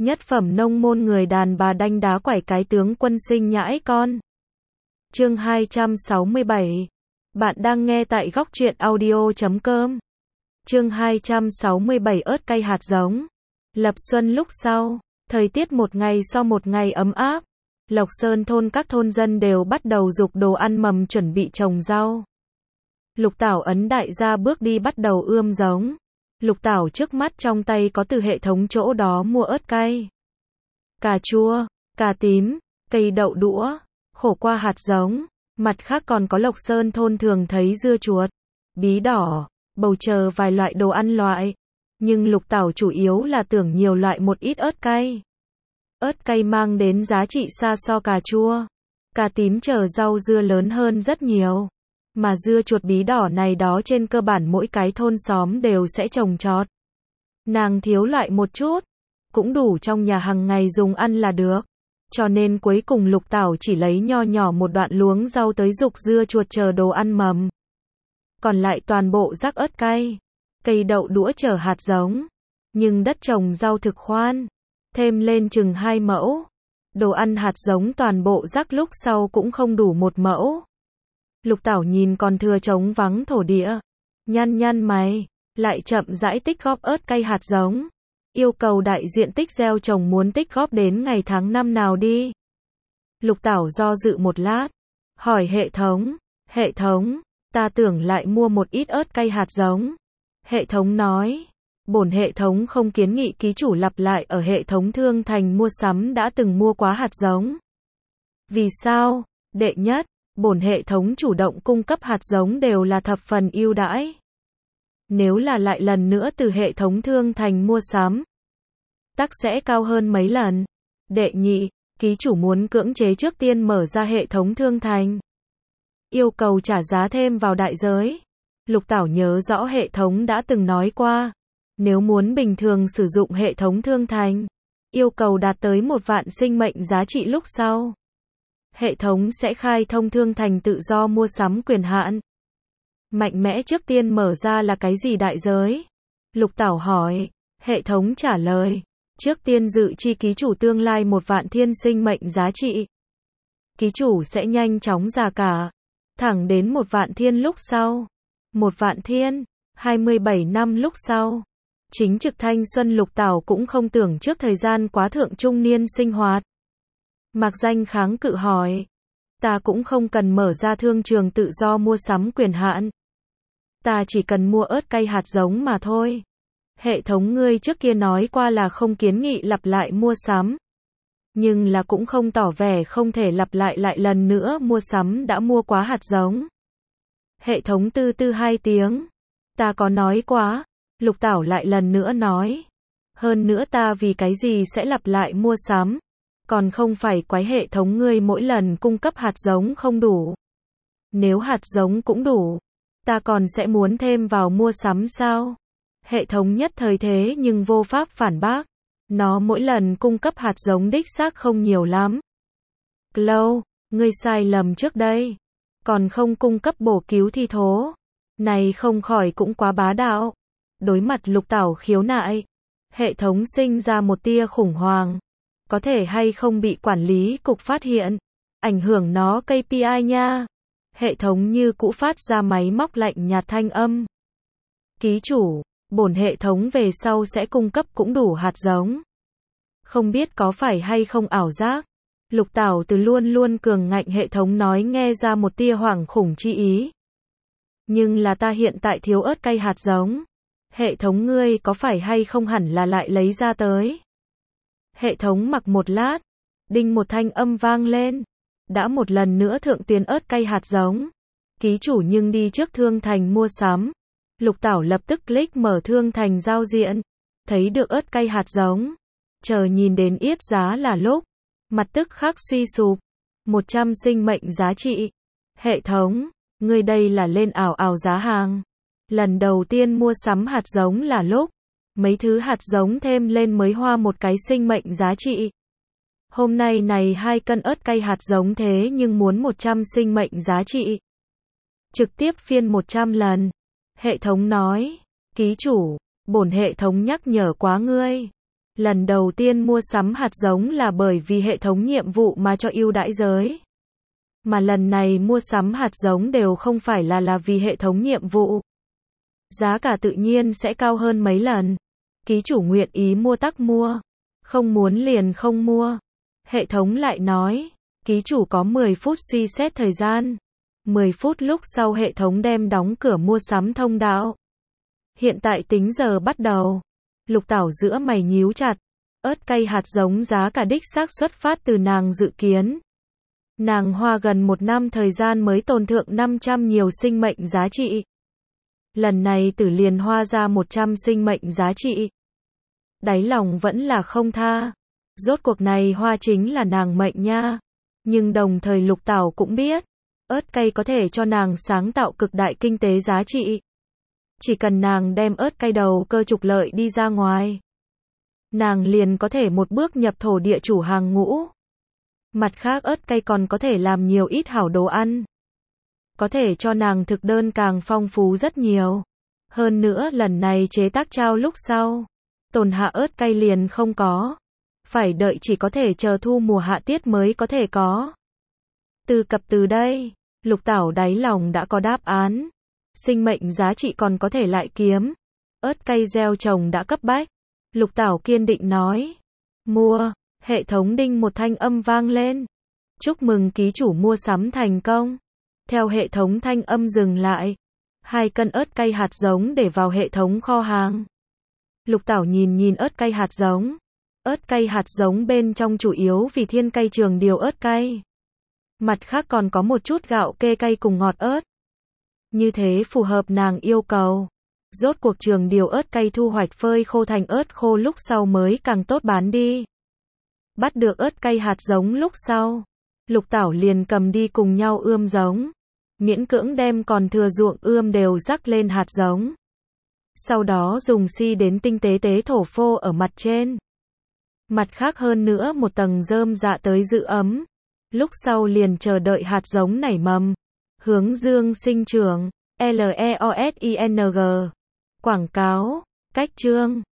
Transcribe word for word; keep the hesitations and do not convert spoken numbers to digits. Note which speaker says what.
Speaker 1: Nhất phẩm nông môn người đàn bà đanh đá quẩy cái tướng quân sinh nhãi con. Chương hai trăm sáu mươi bảy. Bạn đang nghe tại góc truyện audio chấm com. Chương hai trăm sáu mươi bảy ớt cay hạt giống. Lập xuân lúc sau, thời tiết một ngày sau một ngày ấm áp. Lộc Sơn thôn các thôn dân đều bắt đầu giục đồ ăn mầm chuẩn bị trồng rau. Lục Tảo ấn đại gia bước đi bắt đầu ươm giống. Lục Tảo trước mắt trong tay có từ hệ thống chỗ đó mua ớt cay, cà chua, cà tím, cây đậu đũa, khổ qua hạt giống. Mặt khác còn có Lộc Sơn thôn thường thấy dưa chuột, bí đỏ, bầu chờ vài loại đồ ăn loại. Nhưng Lục Tảo chủ yếu là tưởng nhiều loại một ít ớt cay. Ớt cay mang đến giá trị xa so cà chua, cà tím chờ rau dưa lớn hơn rất nhiều. Mà dưa chuột bí đỏ này đó trên cơ bản mỗi cái thôn xóm đều sẽ trồng trọt. Nàng thiếu loại một chút, cũng đủ trong nhà hàng ngày dùng ăn là được. Cho nên cuối cùng Lục Tảo chỉ lấy nho nhỏ một đoạn luống rau tới dục dưa chuột chờ đồ ăn mầm. Còn lại toàn bộ rắc ớt cay, cây đậu đũa chờ hạt giống. Nhưng đất trồng rau thực khoan, thêm lên chừng hai mẫu. Đồ ăn hạt giống toàn bộ rắc lúc sau cũng không đủ một mẫu. Lục Tảo nhìn còn thừa trống vắng thổ địa, nhăn nhăn mày, lại chậm rãi tích góp ớt cay hạt giống. Yêu cầu đại diện tích gieo trồng muốn tích góp đến ngày tháng năm nào đi. Lục Tảo do dự một lát, hỏi hệ thống, hệ thống, ta tưởng lại mua một ít ớt cay hạt giống. Hệ thống nói, bổn hệ thống không kiến nghị ký chủ lặp lại ở hệ thống thương thành mua sắm đã từng mua quá hạt giống. Vì sao? Đệ nhất, bổn hệ thống chủ động cung cấp hạt giống đều là thập phần ưu đãi. Nếu là lại lần nữa từ hệ thống thương thành mua sắm, tắc sẽ cao hơn mấy lần. Đệ nhị, ký chủ muốn cưỡng chế trước tiên mở ra hệ thống thương thành, yêu cầu trả giá thêm vào đại giới. Lục Tảo nhớ rõ hệ thống đã từng nói qua, nếu muốn bình thường sử dụng hệ thống thương thành, yêu cầu đạt tới một vạn sinh mệnh giá trị lúc sau, hệ thống sẽ khai thông thương thành tự do mua sắm quyền hạn. Mạnh mẽ trước tiên mở ra là cái gì đại giới? Lục Tảo hỏi. Hệ thống trả lời, trước tiên dự chi ký chủ tương lai một vạn thiên sinh mệnh giá trị. Ký chủ sẽ nhanh chóng già cả, thẳng đến một vạn thiên lúc sau. Một vạn thiên, hai mươi bảy năm lúc sau. Chính trực thanh xuân Lục Tảo cũng không tưởng trước thời gian quá thượng trung niên sinh hoạt. Mạc Danh kháng cự hỏi, ta cũng không cần mở ra thương trường tự do mua sắm quyền hạn. Ta chỉ cần mua ớt cay hạt giống mà thôi. Hệ thống ngươi trước kia nói qua là không kiến nghị lặp lại mua sắm. Nhưng là cũng không tỏ vẻ không thể lặp lại lại lần nữa mua sắm đã mua quá hạt giống. Hệ thống tư tư hai tiếng. Ta có nói quá. Lục Tảo lại lần nữa nói. Hơn nữa ta vì cái gì sẽ lặp lại mua sắm. Còn không phải quái hệ thống ngươi mỗi lần cung cấp hạt giống không đủ. Nếu hạt giống cũng đủ, ta còn sẽ muốn thêm vào mua sắm sao? Hệ thống nhất thời thế nhưng vô pháp phản bác. Nó mỗi lần cung cấp hạt giống đích xác không nhiều lắm. Clow, ngươi sai lầm trước đây. Còn không cung cấp bổ cứu thi thố. Này không khỏi cũng quá bá đạo. Đối mặt Lục Tảo khiếu nại, hệ thống sinh ra một tia khủng hoảng. Có thể hay không bị quản lý cục phát hiện, ảnh hưởng nó ca pê i nha. Hệ thống như cũ phát ra máy móc lạnh nhạt thanh âm. Ký chủ, bổn hệ thống về sau sẽ cung cấp cũng đủ hạt giống. Không biết có phải hay không ảo giác. Lục Tảo từ luôn luôn cường ngạnh hệ thống nói nghe ra một tia hoảng khủng chi ý. Nhưng là ta hiện tại thiếu ớt cay hạt giống. Hệ thống ngươi có phải hay không hẳn là lại lấy ra tới. Hệ thống mặc một lát, đinh một thanh âm vang lên. Đã một lần nữa thượng tuyến ớt cay hạt giống. Ký chủ nhưng đi trước thương thành mua sắm. Lục Tảo lập tức click mở thương thành giao diện. Thấy được ớt cay hạt giống. Chờ nhìn đến yết giá là lúc. Mặt tức khắc suy sụp. một trăm sinh mệnh giá trị. Hệ thống, ngươi đây là lên ảo ảo giá hàng. Lần đầu tiên mua sắm hạt giống là lúc. Mấy thứ hạt giống thêm lên mới hoa một cái sinh mệnh giá trị. Hôm nay này hai cân ớt cay hạt giống thế nhưng muốn một trăm sinh mệnh giá trị. Trực tiếp phiên một trăm lần. Hệ thống nói, ký chủ, bổn hệ thống nhắc nhở quá ngươi. Lần đầu tiên mua sắm hạt giống là bởi vì hệ thống nhiệm vụ mà cho ưu đãi giới. Mà lần này mua sắm hạt giống đều không phải là là vì hệ thống nhiệm vụ. Giá cả tự nhiên sẽ cao hơn mấy lần. Ký chủ nguyện ý mua tắc mua. Không muốn liền không mua. Hệ thống lại nói, ký chủ có mười phút suy xét thời gian. mười phút lúc sau hệ thống đem đóng cửa mua sắm thông đạo. Hiện tại tính giờ bắt đầu. Lục Tảo giữa mày nhíu chặt. Ớt cay hạt giống giá cả đích xác xuất phát từ nàng dự kiến. Nàng hoa gần một năm thời gian mới tồn thượng năm trăm nhiều sinh mệnh giá trị. Lần này tử liền hoa ra một trăm sinh mệnh giá trị. Đáy lòng vẫn là không tha. Rốt cuộc này hoa chính là nàng mệnh nha. Nhưng đồng thời Lục Tảo cũng biết, ớt cay có thể cho nàng sáng tạo cực đại kinh tế giá trị. Chỉ cần nàng đem ớt cay đầu cơ trục lợi đi ra ngoài, nàng liền có thể một bước nhập thổ địa chủ hàng ngũ. Mặt khác ớt cay còn có thể làm nhiều ít hảo đồ ăn. Có thể cho nàng thực đơn càng phong phú rất nhiều. Hơn nữa lần này chế tác trao lúc sau, tồn hạ ớt cay liền không có. Phải đợi chỉ có thể chờ thu mùa hạ tiết mới có thể có. Từ cập từ đây, Lục Tảo đáy lòng đã có đáp án. Sinh mệnh giá trị còn có thể lại kiếm. Ớt cay gieo trồng đã cấp bách. Lục Tảo kiên định nói. Mua. Hệ thống đinh một thanh âm vang lên. Chúc mừng ký chủ mua sắm thành công. Theo hệ thống thanh âm dừng lại, hai cân ớt cay hạt giống để vào hệ thống kho hàng. Lục Tảo nhìn nhìn ớt cay hạt giống. Ớt cay hạt giống bên trong chủ yếu vì thiên cay trường điều ớt cay. Mặt khác còn có một chút gạo kê cay cùng ngọt ớt. Như thế phù hợp nàng yêu cầu. Rốt cuộc trường điều ớt cay thu hoạch phơi khô thành ớt khô lúc sau mới càng tốt bán đi. Bắt được ớt cay hạt giống lúc sau, Lục Tảo liền cầm đi cùng nhau ươm giống. Miễn cưỡng đem còn thừa ruộng ươm đều rắc lên hạt giống. Sau đó dùng xi đến tinh tế tế thổ phô ở mặt trên. Mặt khác hơn nữa một tầng rơm dạ tới giữ ấm. Lúc sau liền chờ đợi hạt giống nảy mầm. Hướng dương sinh trưởng. L E O S I N G. Quảng cáo. Cách chương.